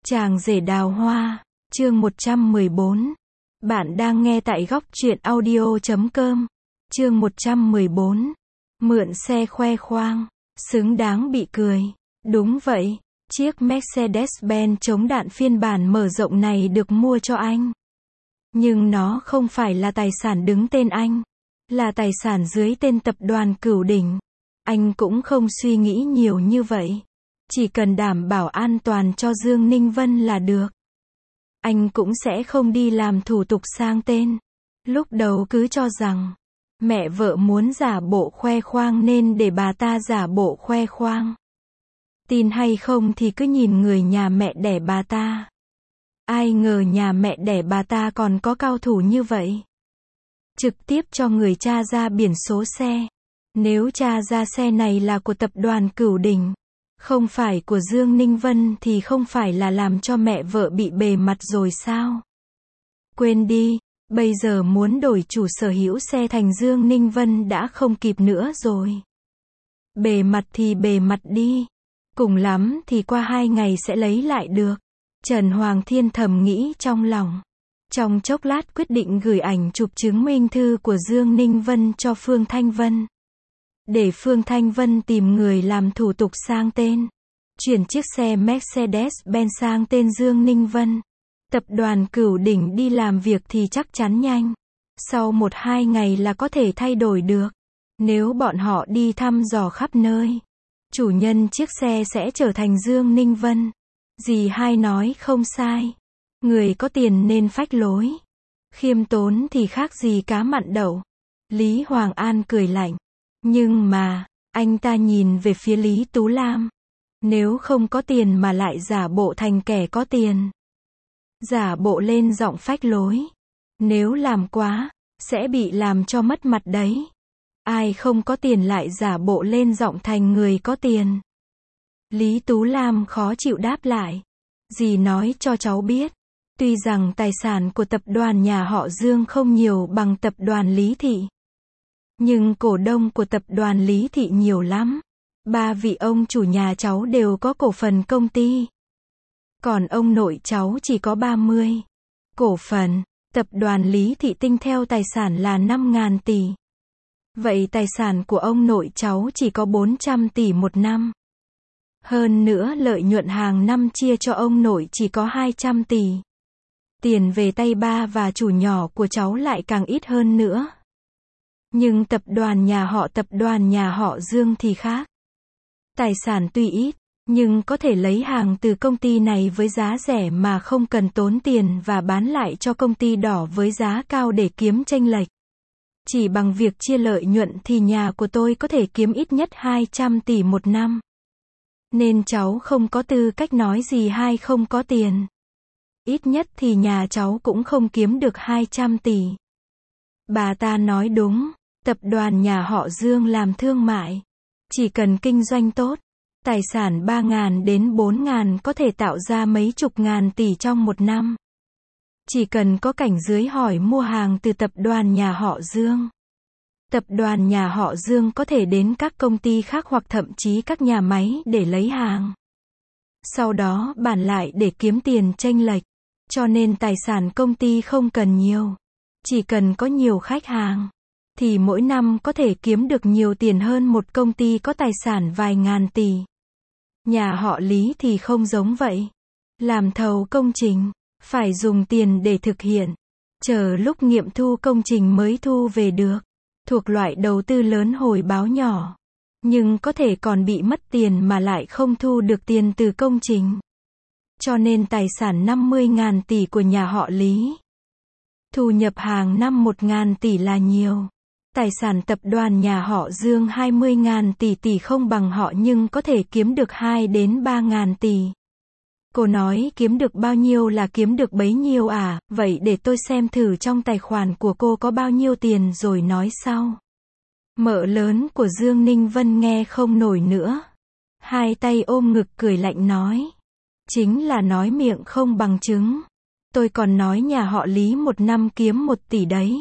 Chàng rể đào hoa, chương 114. Bạn đang nghe tại góc truyện audio.com. Chương 114. Mượn xe khoe khoang, xứng đáng bị cười. Đúng vậy, chiếc Mercedes-Benz chống đạn phiên bản mở rộng này được mua cho anh. Nhưng nó không phải là tài sản đứng tên anh, là tài sản dưới tên tập đoàn Cửu Đỉnh. Anh cũng không suy nghĩ nhiều như vậy. Chỉ cần đảm bảo an toàn cho Dương Ninh Vân là được. Anh cũng sẽ không đi làm thủ tục sang tên. Lúc đầu cứ cho rằng mẹ vợ muốn giả bộ khoe khoang nên để bà ta giả bộ khoe khoang. Tin hay không thì cứ nhìn người nhà mẹ đẻ bà ta. Ai ngờ nhà mẹ đẻ bà ta còn có cao thủ như vậy. Trực tiếp cho người tra ra biển số xe. Nếu tra ra xe này là của tập đoàn Cửu Đỉnh, không phải của Dương Ninh Vân thì không phải là làm cho mẹ vợ bị bề mặt rồi sao? Quên đi, bây giờ muốn đổi chủ sở hữu xe thành Dương Ninh Vân đã không kịp nữa rồi. Bề mặt thì bề mặt đi. Cùng lắm thì qua 2 ngày sẽ lấy lại được. Trần Hoàng Thiên thầm nghĩ trong lòng. Trong chốc lát quyết định gửi ảnh chụp chứng minh thư của Dương Ninh Vân cho Phương Thanh Vân. Để Phương Thanh Vân tìm người làm thủ tục sang tên. Chuyển chiếc xe Mercedes-Benz sang tên Dương Ninh Vân. Tập đoàn Cửu Đỉnh đi làm việc thì chắc chắn nhanh. Sau 1-2 ngày là có thể thay đổi được. Nếu bọn họ đi thăm dò khắp nơi, chủ nhân chiếc xe sẽ trở thành Dương Ninh Vân. Dì hai nói không sai. Người có tiền nên phách lối. Khiêm tốn thì khác gì cá mặn đậu. Lý Hoàng An cười lạnh. Nhưng mà, anh ta nhìn về phía Lý Tú Lam. Nếu không có tiền mà lại giả bộ thành kẻ có tiền. Giả bộ lên giọng phách lối. Nếu làm quá, sẽ bị làm cho mất mặt đấy. Ai không có tiền lại giả bộ lên giọng thành người có tiền. Lý Tú Lam khó chịu đáp lại. Dì nói cho cháu biết. Tuy rằng tài sản của tập đoàn nhà họ Dương không nhiều bằng tập đoàn Lý Thị. Nhưng cổ đông của tập đoàn Lý Thị nhiều lắm. 3 vị ông chủ nhà cháu đều có cổ phần công ty. Còn ông nội cháu chỉ có 30 cổ phần. Tập đoàn Lý Thị tinh theo tài sản là 5.000 tỷ. Vậy tài sản của ông nội cháu chỉ có 400 tỷ một năm. Hơn nữa lợi nhuận hàng năm chia cho ông nội chỉ có 200 tỷ. Tiền về tay ba và chủ nhỏ của cháu lại càng ít hơn nữa. Nhưng tập đoàn nhà họ Dương thì khác. Tài sản tuy ít, nhưng có thể lấy hàng từ công ty này với giá rẻ mà không cần tốn tiền và bán lại cho công ty đỏ với giá cao để kiếm chênh lệch. Chỉ bằng việc chia lợi nhuận thì nhà của tôi có thể kiếm ít nhất 200 tỷ một năm. Nên cháu không có tư cách nói gì hai không có tiền. Ít nhất thì nhà cháu cũng không kiếm được 200 tỷ. Bà ta nói đúng. Tập đoàn nhà họ Dương làm thương mại. Chỉ cần kinh doanh tốt, tài sản 3.000 đến 4.000 có thể tạo ra mấy chục ngàn tỷ trong một năm. Chỉ cần có cảnh dưới hỏi mua hàng từ tập đoàn nhà họ Dương. Tập đoàn nhà họ Dương có thể đến các công ty khác hoặc thậm chí các nhà máy để lấy hàng. Sau đó bàn lại để kiếm tiền chênh lệch. Cho nên tài sản công ty không cần nhiều. Chỉ cần có nhiều khách hàng. Thì mỗi năm có thể kiếm được nhiều tiền hơn một công ty có tài sản vài ngàn tỷ. Nhà họ Lý thì không giống vậy. Làm thầu công trình, phải dùng tiền để thực hiện. Chờ lúc nghiệm thu công trình mới thu về được. Thuộc loại đầu tư lớn hồi báo nhỏ. Nhưng có thể còn bị mất tiền mà lại không thu được tiền từ công trình. Cho nên tài sản 50.000 tỷ của nhà họ Lý. Thu nhập hàng năm 1.000 tỷ là nhiều. Tài sản tập đoàn nhà họ Dương 20.000 tỷ không bằng họ nhưng có thể kiếm được 2 đến 3.000 tỷ. Cô nói kiếm được bao nhiêu là kiếm được bấy nhiêu à, vậy để tôi xem thử trong tài khoản của cô có bao nhiêu tiền rồi nói sau. Mợ lớn của Dương Ninh Vân nghe không nổi nữa. Hai tay ôm ngực cười lạnh nói. Chính là nói miệng không bằng chứng. Tôi còn nói nhà họ Lý một năm kiếm 1 tỷ đấy.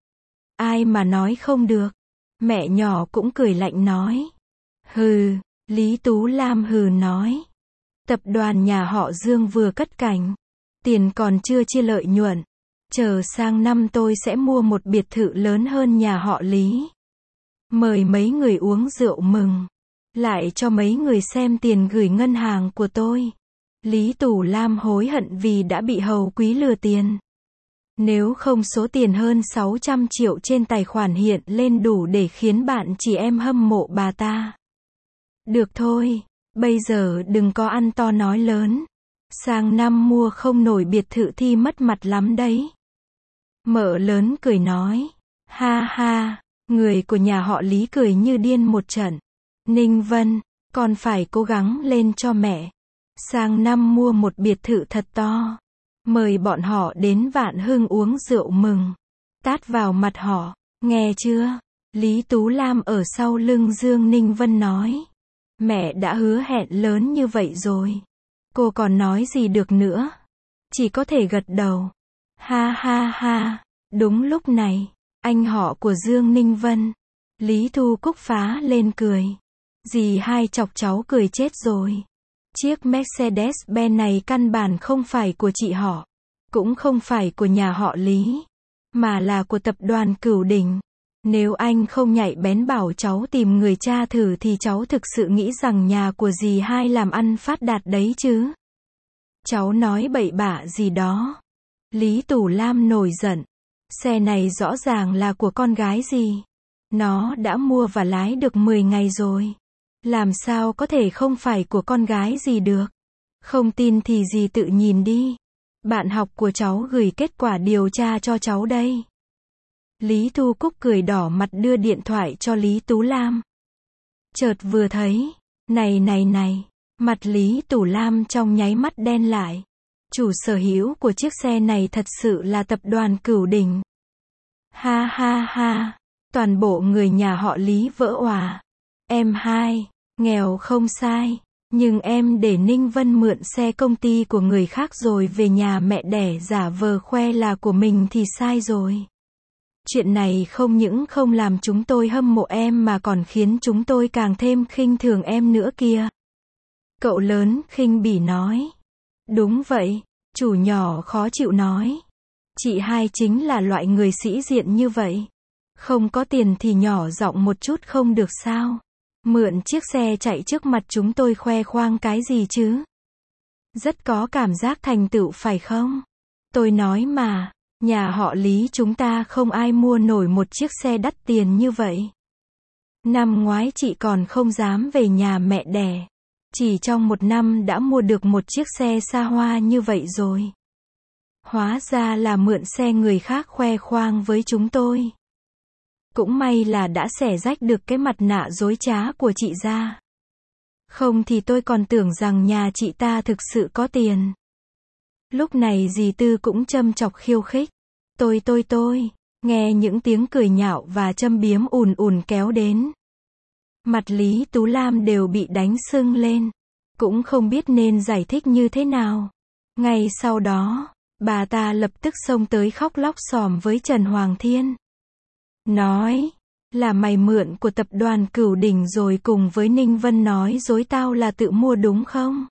Ai mà nói không được. Mẹ nhỏ cũng cười lạnh nói. Hừ, Lý Tú Lam hừ nói. Tập đoàn nhà họ Dương vừa cất cánh. Tiền còn chưa chia lợi nhuận. Chờ sang năm tôi sẽ mua một biệt thự lớn hơn nhà họ Lý. Mời mấy người uống rượu mừng. Lại cho mấy người xem tiền gửi ngân hàng của tôi. Lý Tủ Lam hối hận vì đã bị Hầu Quý lừa tiền. Nếu không số tiền hơn 600 triệu trên tài khoản hiện lên đủ để khiến bạn chị em hâm mộ bà ta. Được thôi, bây giờ đừng có ăn to nói lớn. Sang năm mua không nổi biệt thự thì mất mặt lắm đấy. Mợ lớn cười nói. Ha ha, người của nhà họ Lý cười như điên một trận. Ninh Vân, con phải cố gắng lên cho mẹ. Sang năm mua một biệt thự thật to. Mời bọn họ đến Vạn Hưng uống rượu mừng. Tát vào mặt họ, nghe chưa? Lý Tú Lam ở sau lưng Dương Ninh Vân nói. Mẹ đã hứa hẹn lớn như vậy rồi. Cô còn nói gì được nữa? Chỉ có thể gật đầu. Ha ha ha, đúng lúc này, anh họ của Dương Ninh Vân, Lý Thu Cúc phá lên cười. Dì hai chọc cháu cười chết rồi. Chiếc Mercedes-Benz này căn bản không phải của chị họ, cũng không phải của nhà họ Lý, mà là của tập đoàn Cửu Đỉnh. Nếu anh không nhạy bén bảo cháu tìm người tra thử thì cháu thực sự nghĩ rằng nhà của dì hai làm ăn phát đạt đấy chứ. Cháu nói bậy bạ gì đó. Lý Tủ Lam nổi giận. Xe này rõ ràng là của con gái dì. Nó đã mua và lái được 10 ngày rồi. Làm sao có thể không phải của con gái dì được? Không tin thì dì tự nhìn đi. Bạn học của cháu gửi kết quả điều tra cho cháu đây. Lý Thu Cúc cười đỏ mặt đưa điện thoại cho Lý Tú Lam. Chợt vừa thấy, này, mặt Lý Tú Lam trong nháy mắt đen lại. Chủ sở hữu của chiếc xe này thật sự là tập đoàn Cửu Đỉnh. Ha ha ha, toàn bộ người nhà họ Lý vỡ òa. Em hai, nghèo không sai, nhưng em để Ninh Vân mượn xe công ty của người khác rồi về nhà mẹ đẻ giả vờ khoe là của mình thì sai rồi. Chuyện này không những không làm chúng tôi hâm mộ em mà còn khiến chúng tôi càng thêm khinh thường em nữa kìa. Cậu lớn khinh bỉ nói. Đúng vậy, chủ nhỏ khó chịu nói. Chị hai chính là loại người sĩ diện như vậy. Không có tiền thì nhỏ giọng một chút không được sao? Mượn chiếc xe chạy trước mặt chúng tôi khoe khoang cái gì chứ? Rất có cảm giác thành tựu phải không? Tôi nói mà, nhà họ Lý chúng ta không ai mua nổi một chiếc xe đắt tiền như vậy. Năm ngoái chị còn không dám về nhà mẹ đẻ. Chỉ trong một năm đã mua được một chiếc xe xa hoa như vậy rồi. Hóa ra là mượn xe người khác khoe khoang với chúng tôi. Cũng may là đã xẻ rách được cái mặt nạ dối trá của chị ra. Không thì tôi còn tưởng rằng nhà chị ta thực sự có tiền. Lúc này dì Tư cũng châm chọc khiêu khích. Tôi, nghe những tiếng cười nhạo và châm biếm ùn ùn kéo đến. Mặt Lý Tú Lam đều bị đánh sưng lên. Cũng không biết nên giải thích như thế nào. Ngay sau đó, bà ta lập tức xông tới khóc lóc xòm với Trần Hoàng Thiên. Nói, là mày mượn của tập đoàn Cửu Đỉnh rồi cùng với Ninh Vân nói dối tao là tự mua đúng không?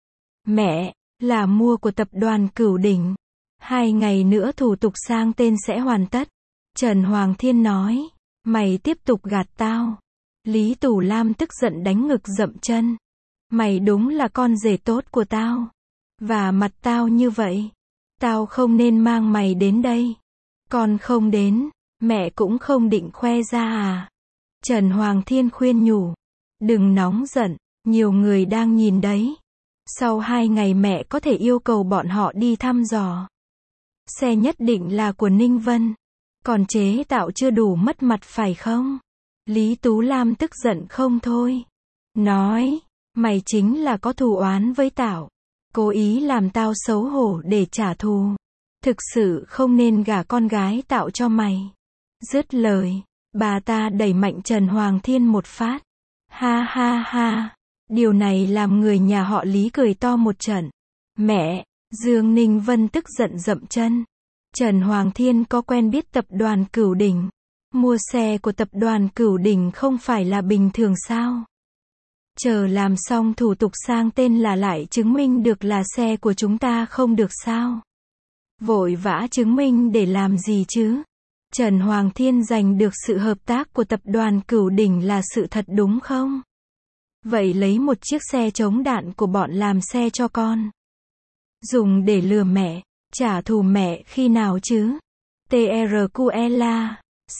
Mẹ, là mua của tập đoàn Cửu Đỉnh. 2 ngày nữa thủ tục sang tên sẽ hoàn tất. Trần Hoàng Thiên nói, mày tiếp tục gạt tao. Lý Tủ Lam tức giận đánh ngực dậm chân. Mày đúng là con rể tốt của tao. Và mặt tao như vậy. Tao không nên mang mày đến đây. Con không đến, mẹ cũng không định khoe ra à? Trần Hoàng Thiên khuyên nhủ. Đừng nóng giận, nhiều người đang nhìn đấy. Sau 2 ngày mẹ có thể yêu cầu bọn họ đi thăm dò. Xe nhất định là của Ninh Vân. Còn chế tạo chưa đủ mất mặt phải không? Lý Tú Lam tức giận không thôi. Nói, mày chính là có thù oán với tao. Cố ý làm tao xấu hổ để trả thù. Thực sự không nên gả con gái tạo cho mày. Dứt lời, bà ta đẩy mạnh Trần Hoàng Thiên một phát. Ha ha ha, điều này làm người nhà họ Lý cười to một trận. Mẹ, Dương Ninh Vân tức giận dậm chân. Trần Hoàng Thiên có quen biết tập đoàn Cửu Đỉnh. Mua xe của tập đoàn Cửu Đỉnh không phải là bình thường sao? Chờ làm xong thủ tục sang tên là lại chứng minh được là xe của chúng ta không được sao? Vội vã chứng minh để làm gì chứ? Trần Hoàng Thiên giành được sự hợp tác của tập đoàn Cửu Đỉnh là sự thật đúng không? Vậy lấy một chiếc xe chống đạn của bọn làm xe cho con. Dùng để lừa mẹ, trả thù mẹ khi nào chứ? TRQLA,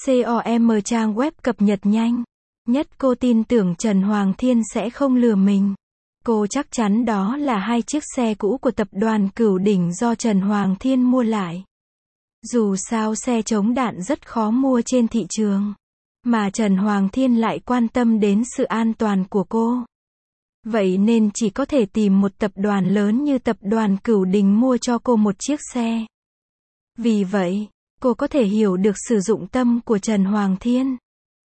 COM trang web cập nhật nhanh. Nhất cô tin tưởng Trần Hoàng Thiên sẽ không lừa mình. Cô chắc chắn đó là hai chiếc xe cũ của tập đoàn Cửu Đỉnh do Trần Hoàng Thiên mua lại. Dù sao xe chống đạn rất khó mua trên thị trường. Mà Trần Hoàng Thiên lại quan tâm đến sự an toàn của cô. Vậy nên chỉ có thể tìm một tập đoàn lớn như tập đoàn Cửu Đỉnh mua cho cô một chiếc xe. Vì vậy, cô có thể hiểu được sử dụng tâm của Trần Hoàng Thiên.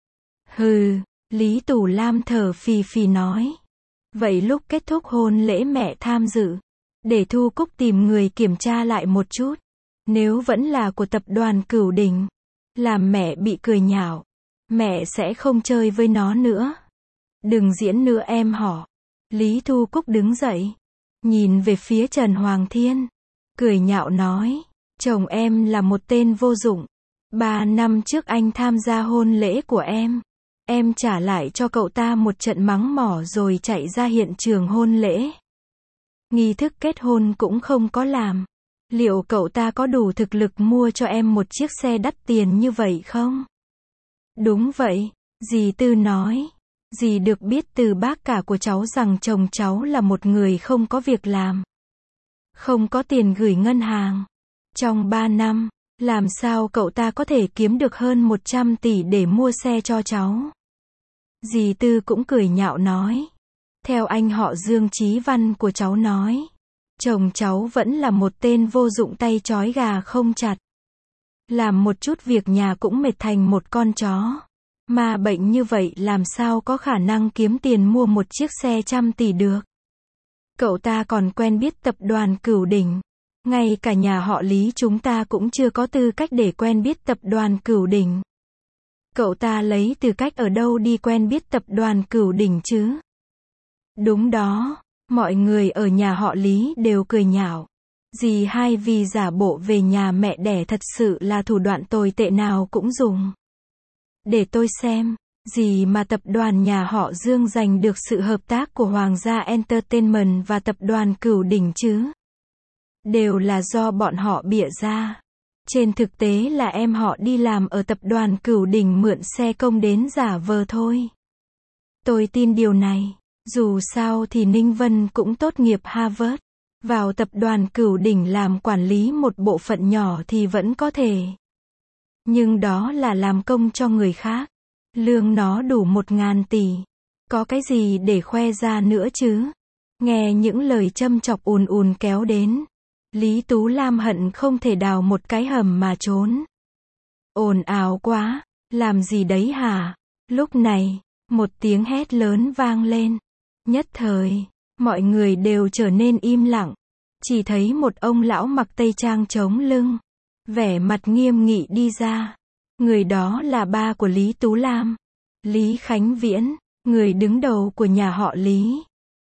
Hừ, Lý Tủ Lam thở phì phì nói. Vậy lúc kết thúc hôn lễ mẹ tham dự. Để Thu Cúc tìm người kiểm tra lại một chút. Nếu vẫn là của tập đoàn Cửu Đỉnh, làm mẹ bị cười nhạo, mẹ sẽ không chơi với nó nữa. Đừng diễn nữa em họ. Lý Thu Cúc đứng dậy, nhìn về phía Trần Hoàng Thiên, cười nhạo nói, chồng em là một tên vô dụng. 3 năm trước anh tham gia hôn lễ của em trả lại cho cậu ta một trận mắng mỏ rồi chạy ra hiện trường hôn lễ. Nghi thức kết hôn cũng không có làm. Liệu cậu ta có đủ thực lực mua cho em một chiếc xe đắt tiền như vậy không? Đúng vậy, dì Tư nói. Dì được biết từ bác cả của cháu rằng chồng cháu là một người không có việc làm. Không có tiền gửi ngân hàng. Trong 3 năm, làm sao cậu ta có thể kiếm được hơn 100 tỷ để mua xe cho cháu? Dì Tư cũng cười nhạo nói. Theo anh họ Dương Chí Văn của cháu nói, chồng cháu vẫn là một tên vô dụng tay trói gà không chặt. Làm một chút việc nhà cũng mệt thành một con chó. Mà bệnh như vậy làm sao có khả năng kiếm tiền mua một chiếc xe trăm tỷ được. Cậu ta còn quen biết tập đoàn Cửu Đỉnh. Ngay cả nhà họ Lý chúng ta cũng chưa có tư cách để quen biết tập đoàn Cửu Đỉnh. Cậu ta lấy tư cách ở đâu đi quen biết tập đoàn Cửu Đỉnh chứ? Đúng đó, mọi người ở nhà họ Lý đều cười nhạo. Dì hai vì giả bộ về nhà mẹ đẻ thật sự là thủ đoạn tồi tệ nào cũng dùng. Để tôi xem, gì mà tập đoàn nhà họ Dương giành được sự hợp tác của Hoàng gia Entertainment và tập đoàn Cửu Đỉnh chứ? Đều là do bọn họ bịa ra. Trên thực tế là em họ đi làm ở tập đoàn Cửu Đỉnh mượn xe công đến giả vờ thôi. Tôi tin điều này. Dù sao thì Ninh Vân cũng tốt nghiệp Harvard. Vào tập đoàn Cửu Đỉnh làm quản lý một bộ phận nhỏ thì vẫn có thể. Nhưng đó là làm công cho người khác. Lương nó đủ 1.000 tỷ. Có cái gì để khoe ra nữa chứ? Nghe những lời châm chọc ùn ùn kéo đến. Lý Tú Lam hận không thể đào một cái hầm mà trốn. Ồn ào quá, làm gì đấy hả? Lúc này, một tiếng hét lớn vang lên. Nhất thời, mọi người đều trở nên im lặng. Chỉ thấy một ông lão mặc tây trang chống lưng, vẻ mặt nghiêm nghị đi ra. Người đó là ba của Lý Tú Lam, Lý Khánh Viễn, người đứng đầu của nhà họ Lý.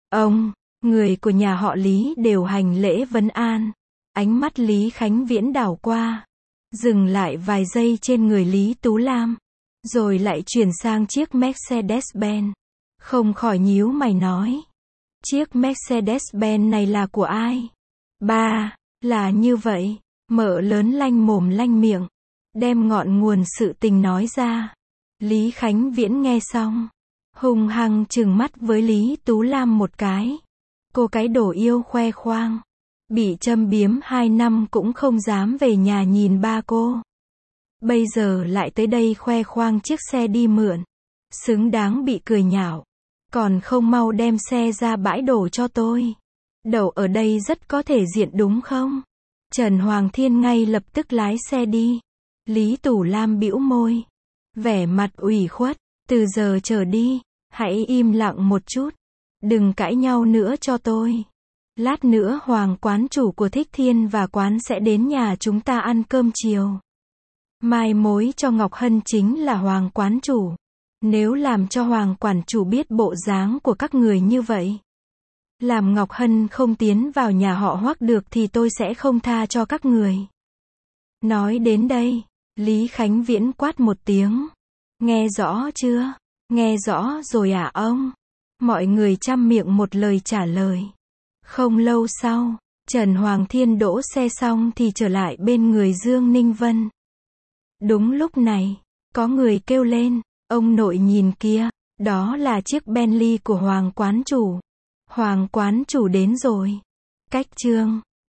Người của nhà họ Lý đều hành lễ vấn an. Ánh mắt Lý Khánh Viễn đảo qua, dừng lại vài giây trên người Lý Tú Lam, rồi lại chuyển sang chiếc Mercedes-Benz. Không khỏi nhíu mày nói. Chiếc Mercedes-Benz này là của ai? Ba, là như vậy. Mợ lớn lanh mồm lanh miệng, đem ngọn nguồn sự tình nói ra. Lý Khánh Viễn nghe xong, hung hăng trừng mắt với Lý Tú Lam một cái. Cô cái đồ yêu khoe khoang. Bị châm biếm 2 năm cũng không dám về nhà nhìn ba cô. Bây giờ lại tới đây khoe khoang chiếc xe đi mượn. Xứng đáng bị cười nhạo. Còn không mau đem xe ra bãi đổ cho tôi. Đậu ở đây rất có thể diện đúng không? Trần Hoàng Thiên ngay lập tức lái xe đi. Lý Tủ Lam bĩu môi. Vẻ mặt ủy khuất. Từ giờ trở đi, hãy im lặng một chút. Đừng cãi nhau nữa cho tôi. Lát nữa Hoàng quán chủ của Thích Thiên và quán sẽ đến nhà chúng ta ăn cơm chiều. Mai mối cho Ngọc Hân chính là Hoàng quán chủ. Nếu làm cho Hoàng quản chủ biết bộ dáng của các người như vậy, làm Ngọc Hân không tiến vào nhà họ Hoắc được thì tôi sẽ không tha cho các người. Nói đến đây, Lý Khánh Viễn quát một tiếng. Nghe rõ chưa? Nghe rõ rồi à ông? Mọi người chăm miệng một lời trả lời. Không lâu sau, Trần Hoàng Thiên đỗ xe xong thì trở lại bên người Dương Ninh Vân. Đúng lúc này, có người kêu lên, ông nội nhìn kia, đó là chiếc Bentley của Hoàng quán chủ. Hoàng quán chủ đến rồi. Cách chương